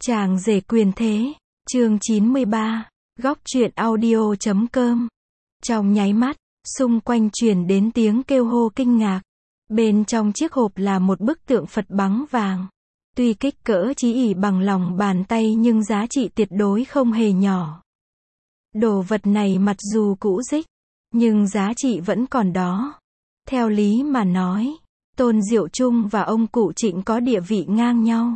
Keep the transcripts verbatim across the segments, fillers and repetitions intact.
Chàng rể quyền thế, chương chín mươi ba, góc truyện audio chấm com. Trong nháy mắt, xung quanh truyền đến tiếng kêu hô kinh ngạc. Bên trong chiếc hộp là một bức tượng Phật bắn vàng. Tuy kích cỡ chỉ ỉ bằng lòng bàn tay nhưng giá trị tuyệt đối không hề nhỏ. Đồ vật này mặc dù cũ rích, nhưng giá trị vẫn còn đó. Theo lý mà nói, Tôn Diệu Trung và ông cụ Trịnh có địa vị ngang nhau.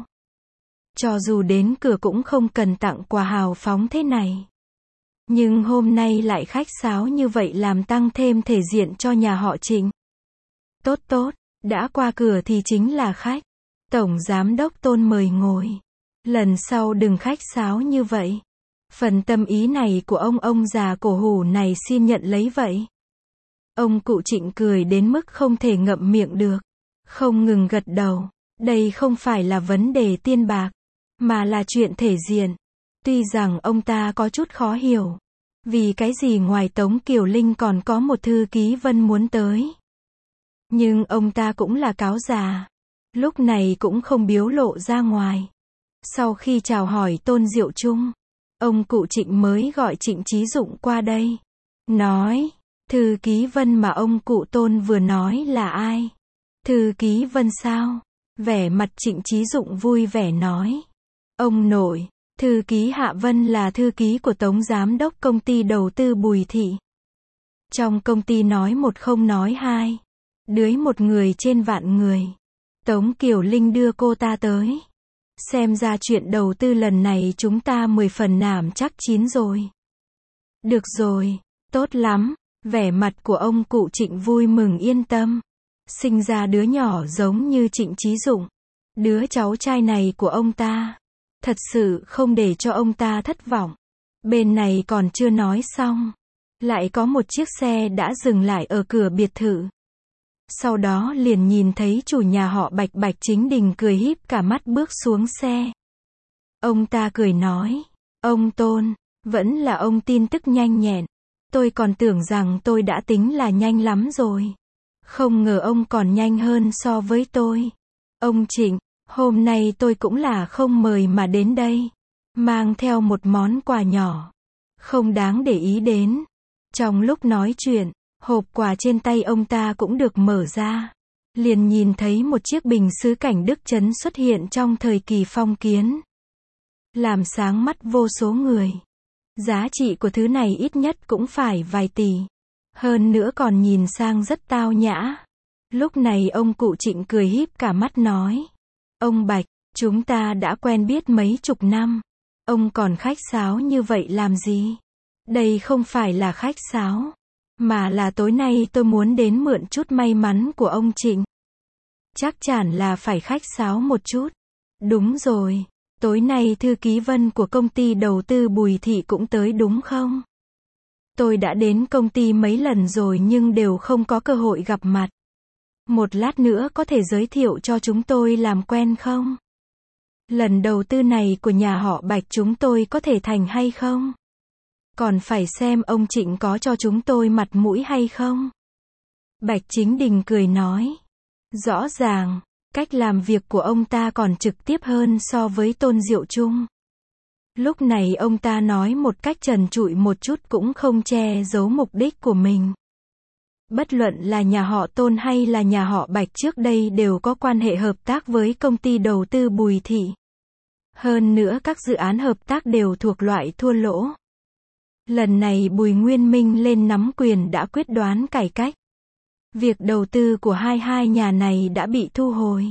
Cho dù đến cửa cũng không cần tặng quà hào phóng thế này. Nhưng hôm nay lại khách sáo như vậy làm tăng thêm thể diện cho nhà họ Trịnh. Tốt tốt, đã qua cửa thì chính là khách. Tổng Giám đốc Tôn mời ngồi. Lần sau đừng khách sáo như vậy. Phần tâm ý này của ông ông già cổ hủ này xin nhận lấy vậy. Ông cụ Trịnh cười đến mức không thể ngậm miệng được. Không ngừng gật đầu. Đây không phải là vấn đề tiền bạc, mà là chuyện thể diện. Tuy rằng ông ta có chút khó hiểu. Vì cái gì ngoài Tống Kiều Linh còn có một thư ký Vân muốn tới. Nhưng ông ta cũng là cáo già. Lúc này cũng không biếu lộ ra ngoài. Sau khi chào hỏi Tôn Diệu Trung, ông cụ Trịnh mới gọi Trịnh Chí Dụng qua đây. Nói, thư ký Vân mà ông cụ Tôn vừa nói là ai? Thư ký Vân sao? Vẻ mặt Trịnh Chí Dụng vui vẻ nói. Ông nội, thư ký Hạ Vân là thư ký của Tống Giám đốc công ty đầu tư Bùi Thị. Trong công ty nói một không nói hai. Đưới một người trên vạn người. Tống Kiều Linh đưa cô ta tới. Xem ra chuyện đầu tư lần này chúng ta mười phần nảm chắc chín rồi. Được rồi, tốt lắm. Vẻ mặt của ông cụ Trịnh vui mừng yên tâm. Sinh ra đứa nhỏ giống như Trịnh Chí Dụng. Đứa cháu trai này của ông ta. Thật sự không để cho ông ta thất vọng. Bên này còn chưa nói xong. Lại có một chiếc xe đã dừng lại ở cửa biệt thự. Sau đó liền nhìn thấy chủ nhà họ Bạch Bạch Chính Đình cười híp cả mắt bước xuống xe. Ông ta cười nói. Ông Tôn, vẫn là ông tin tức nhanh nhẹn. Tôi còn tưởng rằng tôi đã tính là nhanh lắm rồi. Không ngờ ông còn nhanh hơn so với tôi. Ông Trịnh, hôm nay tôi cũng là không mời mà đến đây. Mang theo một món quà nhỏ. Không đáng để ý đến. Trong lúc nói chuyện, hộp quà trên tay ông ta cũng được mở ra. Liền nhìn thấy một chiếc bình sứ cảnh Đức Trấn xuất hiện trong thời kỳ phong kiến. Làm sáng mắt vô số người. Giá trị của thứ này ít nhất cũng phải vài tỷ. Hơn nữa còn nhìn sang rất tao nhã. Lúc này ông cụ Trịnh cười híp cả mắt nói. Ông Bạch, chúng ta đã quen biết mấy chục năm. Ông còn khách sáo như vậy làm gì? Đây không phải là khách sáo. Mà là tối nay tôi muốn đến mượn chút may mắn của ông Trịnh. Chắc chắn là phải khách sáo một chút. Đúng rồi. Tối nay thư ký Vân của công ty đầu tư Bùi Thị cũng tới đúng không? Tôi đã đến công ty mấy lần rồi nhưng đều không có cơ hội gặp mặt. Một lát nữa có thể giới thiệu cho chúng tôi làm quen không? Lần đầu tư này của nhà họ Bạch chúng tôi có thể thành hay không? Còn phải xem ông Trịnh có cho chúng tôi mặt mũi hay không? Bạch Chính Đình cười nói. Rõ ràng, cách làm việc của ông ta còn trực tiếp hơn so với Tôn Diệu Trung. Lúc này ông ta nói một cách trần trụi một chút cũng không che giấu mục đích của mình. Bất luận là nhà họ Tôn hay là nhà họ Bạch trước đây đều có quan hệ hợp tác với công ty đầu tư Bùi Thị. Hơn nữa các dự án hợp tác đều thuộc loại thua lỗ. Lần này Bùi Nguyên Minh lên nắm quyền đã quyết đoán cải cách. Việc đầu tư của hai hai nhà này đã bị thu hồi.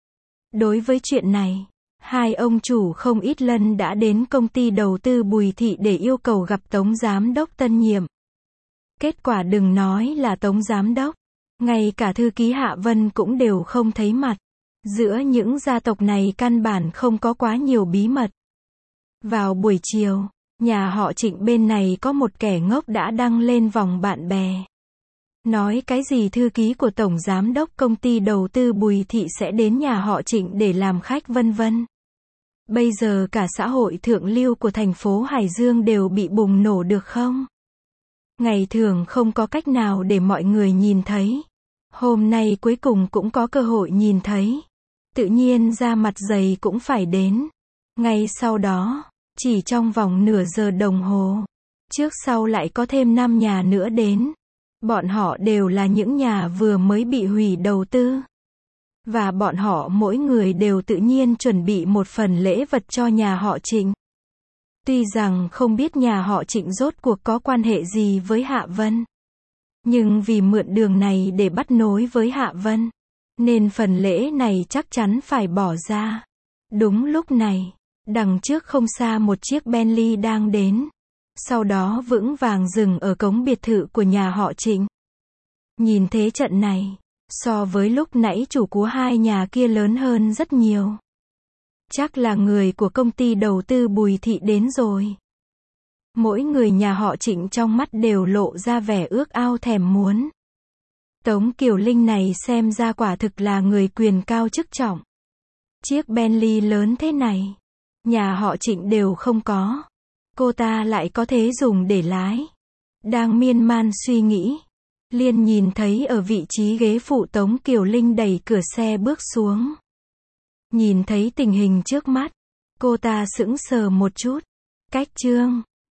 Đối với chuyện này, hai ông chủ không ít lần đã đến công ty đầu tư Bùi Thị để yêu cầu gặp Tống Giám đốc tân nhiệm. Kết quả đừng nói là Tống Giám đốc, ngay cả thư ký Hạ Vân cũng đều không thấy mặt. Giữa những gia tộc này căn bản không có quá nhiều bí mật. Vào buổi chiều, nhà họ Trịnh bên này có một kẻ ngốc đã đăng lên vòng bạn bè. Nói cái gì thư ký của Tổng Giám đốc công ty đầu tư Bùi Thị sẽ đến nhà họ Trịnh để làm khách vân vân. Bây giờ cả xã hội thượng lưu của thành phố Hải Dương đều bị bùng nổ được không? Ngày thường không có cách nào để mọi người nhìn thấy. Hôm nay cuối cùng cũng có cơ hội nhìn thấy. Tự nhiên ra mặt dày cũng phải đến. Ngay sau đó, chỉ trong vòng nửa giờ đồng hồ, trước sau lại có thêm năm nhà nữa đến. Bọn họ đều là những nhà vừa mới bị hủy đầu tư. Và bọn họ mỗi người đều tự nhiên chuẩn bị một phần lễ vật cho nhà họ Trịnh. Tuy rằng không biết nhà họ Trịnh rốt cuộc có quan hệ gì với Hạ Vân. Nhưng vì mượn đường này để bắt nối với Hạ Vân, nên phần lễ này chắc chắn phải bỏ ra. Đúng lúc này, đằng trước không xa một chiếc Bentley đang đến. Sau đó vững vàng dừng ở cổng biệt thự của nhà họ Trịnh. Nhìn thế trận này, so với lúc nãy chủ của hai nhà kia lớn hơn rất nhiều. Chắc là người của công ty đầu tư Bùi Thị đến rồi. Mỗi người nhà họ Trịnh trong mắt đều lộ ra vẻ ước ao thèm muốn. Tống Kiều Linh này xem ra quả thực là người quyền cao chức trọng. Chiếc Bentley lớn thế này, nhà họ Trịnh đều không có. Cô ta lại có thế dùng để lái. Đang miên man suy nghĩ, liền nhìn thấy ở vị trí ghế phụ Tống Kiều Linh đẩy cửa xe bước xuống. Nhìn thấy tình hình trước mắt, cô ta sững sờ một chút. Cách Trương,